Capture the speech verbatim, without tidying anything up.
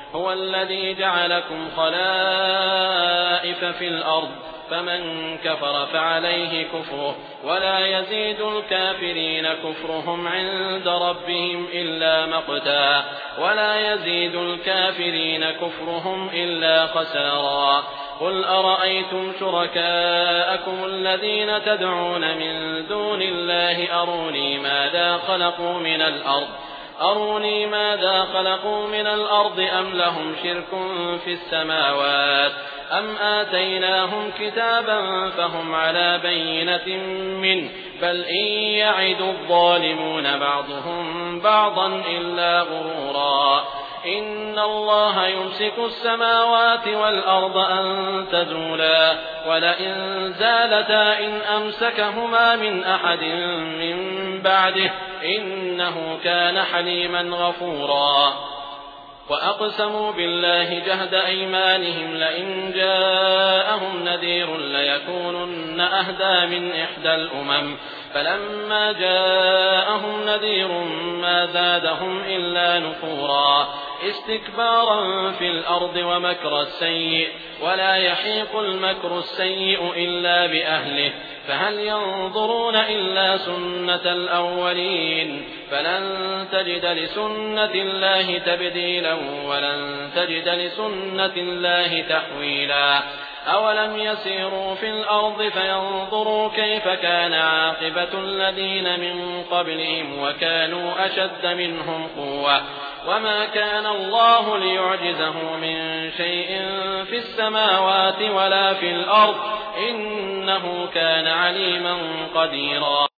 هو الذي جعلكم خلائف في الأرض فمن كفر فعليه كفره ولا يزيد الكافرين كفرهم عند ربهم إلا مقتا ولا يزيد الكافرين كفرهم إلا خسارا قل أرأيتم شركاءكم الذين تدعون من دون الله أروني ماذا خلقوا من الأرض أروني ماذا خلقوا من الأرض أم لهم شرك في السماوات أم آتيناهم كتابا فهم على بينة منه بل إن يعد الظالمون بعضهم بعضا إلا غرورا إن الله يمسك السماوات والأرض أن تزولا ولئن زالتا إن أمسكهما من أحد من بعده إنه كان حليما غفورا وأقسموا بالله جهد أيمانهم لئن جاءهم نذير ليكونن أهدى من إحدى الأمم فلما جاءهم نذير ما زادهم إلا نفورا استكبارا في الأرض ومكر السيء ولا يحيق المكر السيء إلا بأهله فهل ينظرون إلا سنة الأولين فلن تجد لسنة الله تبديلا ولن تجد لسنة الله تحويلا أولم يسيروا في الأرض فينظروا كيف كان عاقبة الذين من قبلهم وكانوا أشد منهم قوة وما كان الله ليعجزه من شيء في السماوات ولا في الأرض إنه كان عليما قديرا